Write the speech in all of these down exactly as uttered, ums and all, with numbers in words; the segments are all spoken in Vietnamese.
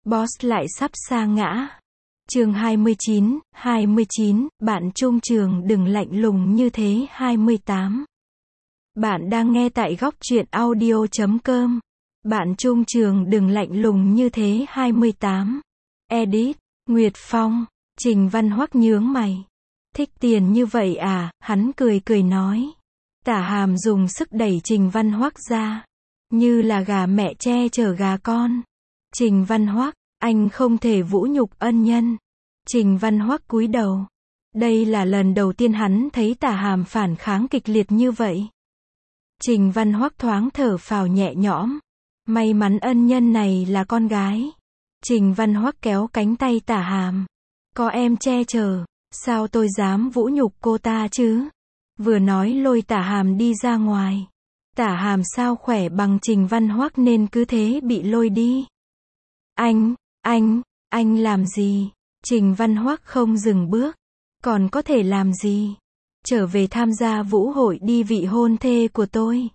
Boss lại sắp sa ngã. Chương hai mươi chín, hai mươi chín, bạn trung trường đừng lạnh lùng như thế. hai mươi tám. Bạn đang nghe tại góc truyện audio chấm com. Bạn trung trường đừng lạnh lùng như thế. hai mươi tám. Edit, Nguyệt Phong. Trình Văn Hoắc nhướng mày. Thích tiền như vậy à? Hắn cười cười nói. Tả Hàm dùng sức đẩy Trình Văn Hoắc ra, như là gà mẹ che chở gà con. Trình Văn Hoắc, anh không thể vũ nhục ân nhân. Trình Văn Hoắc cúi đầu. Đây là lần đầu tiên hắn thấy Tả Hàm phản kháng kịch liệt như vậy. Trình Văn Hoắc thoáng thở phào nhẹ nhõm. May mắn ân nhân này là con gái. Trình Văn Hoắc kéo cánh tay Tả Hàm. Có em che chở, sao tôi dám vũ nhục cô ta chứ? Vừa nói lôi Tả Hàm đi ra ngoài. Tả Hàm sao khỏe bằng Trình Văn Hoắc nên cứ thế bị lôi đi. Anh, anh, anh làm gì? Trình Văn Hoắc không dừng bước. Còn có thể làm gì? Trở về tham gia vũ hội đi vị hôn thê của tôi.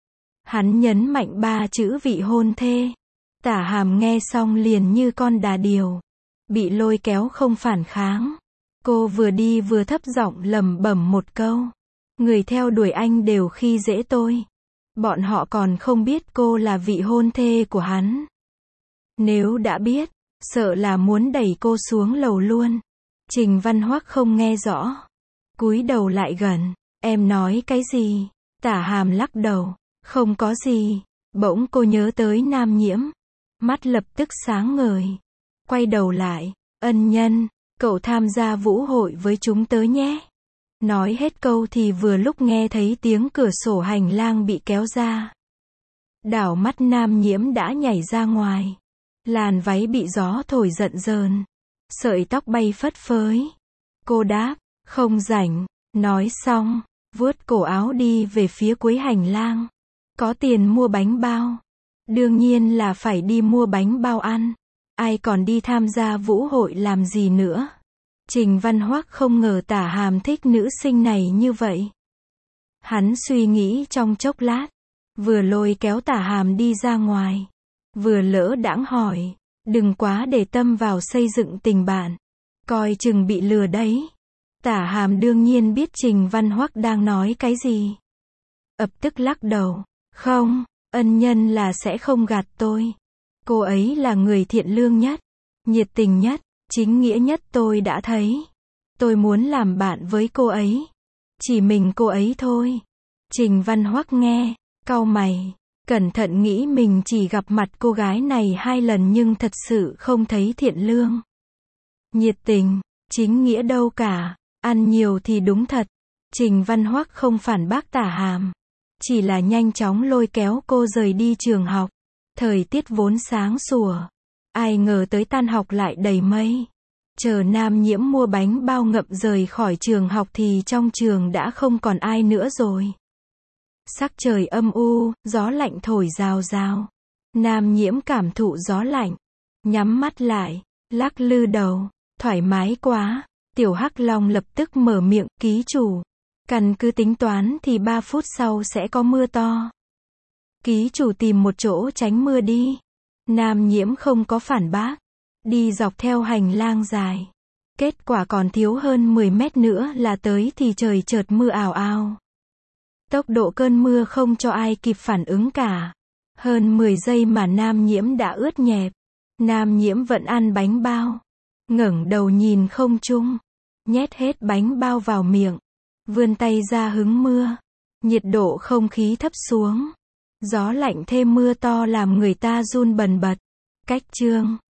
Hắn nhấn mạnh ba chữ vị hôn thê. Tả Hàm nghe xong liền như con đà điểu. Bị lôi kéo không phản kháng. Cô vừa đi vừa thấp giọng lẩm bẩm một câu. Người theo đuổi anh đều khi dễ tôi. Bọn họ còn không biết cô là vị hôn thê của hắn. Nếu đã biết, sợ là muốn đẩy cô xuống lầu luôn. Trình Văn Hoắc không nghe rõ. Cúi đầu lại gần. Em nói cái gì? Tả Hàm lắc đầu. Không có gì. Bỗng cô nhớ tới Nam Nhiễm. Mắt lập tức sáng ngời. Quay đầu lại. Ân nhân, cậu tham gia vũ hội với chúng tớ nhé. Nói hết câu thì vừa lúc nghe thấy tiếng cửa sổ hành lang bị kéo ra. Đảo mắt Nam Nhiễm đã nhảy ra ngoài. Làn váy bị gió thổi giận dờn. Sợi tóc bay phất phới. Cô đáp, không rảnh. Nói xong, vuốt cổ áo đi về phía cuối hành lang. Có tiền mua bánh bao. Đương nhiên là phải đi mua bánh bao ăn. Ai còn đi tham gia vũ hội làm gì nữa. Trình Văn Hoắc không ngờ Tả Hàm thích nữ sinh này như vậy. Hắn suy nghĩ trong chốc lát. Vừa lôi kéo Tả Hàm đi ra ngoài. Vừa lỡ đãng hỏi. Đừng quá để tâm vào xây dựng tình bạn. Coi chừng bị lừa đấy. Tả Hàm đương nhiên biết Trình Văn Hoắc đang nói cái gì. Ập tức lắc đầu. Không, ân nhân là sẽ không gạt tôi. Cô ấy là người thiện lương nhất, nhiệt tình nhất, chính nghĩa nhất tôi đã thấy. Tôi muốn làm bạn với cô ấy. Chỉ mình cô ấy thôi. Trình Văn Hoắc nghe, cau mày, cẩn thận nghĩ mình chỉ gặp mặt cô gái này hai lần nhưng thật sự không thấy thiện lương, nhiệt tình, chính nghĩa đâu cả. Ăn nhiều thì đúng thật. Trình Văn Hoắc không phản bác Tả Hàm, chỉ là nhanh chóng lôi kéo cô rời đi trường học. Thời tiết vốn sáng sủa. Ai ngờ tới tan học lại đầy mây. Chờ Nam Nhiễm mua bánh bao ngậm rời khỏi trường học thì trong trường đã không còn ai nữa rồi. Sắc trời âm u, gió lạnh thổi rào rào. Nam Nhiễm cảm thụ gió lạnh. Nhắm mắt lại, lắc lư đầu. Thoải mái quá. Tiểu Hắc Long lập tức mở miệng, ký chủ. Căn cứ tính toán thì ba phút sau sẽ có mưa to. Ký chủ tìm một chỗ tránh mưa đi. Nam Nhiễm không có phản bác. Đi dọc theo hành lang dài. Kết quả còn thiếu hơn mười mét nữa là tới thì trời chợt mưa ào ào. Tốc độ cơn mưa không cho ai kịp phản ứng cả. Hơn mười giây mà Nam Nhiễm đã ướt nhẹp. Nam Nhiễm vẫn ăn bánh bao. Ngẩng đầu nhìn không trung. Nhét hết bánh bao vào miệng. Vươn tay ra hứng mưa. Nhiệt độ không khí thấp xuống. Gió lạnh thêm mưa to làm người ta run bần bật. Cách chương